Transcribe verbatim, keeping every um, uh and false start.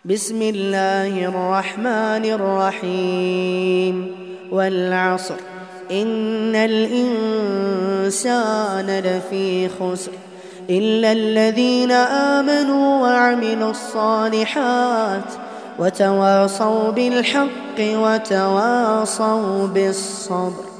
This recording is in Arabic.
بسم الله الرحمن الرحيم والعصر إن الإنسان لفي خسر إلا الذين آمنوا وعملوا الصالحات وتواصوا بالحق وتواصوا بالصبر.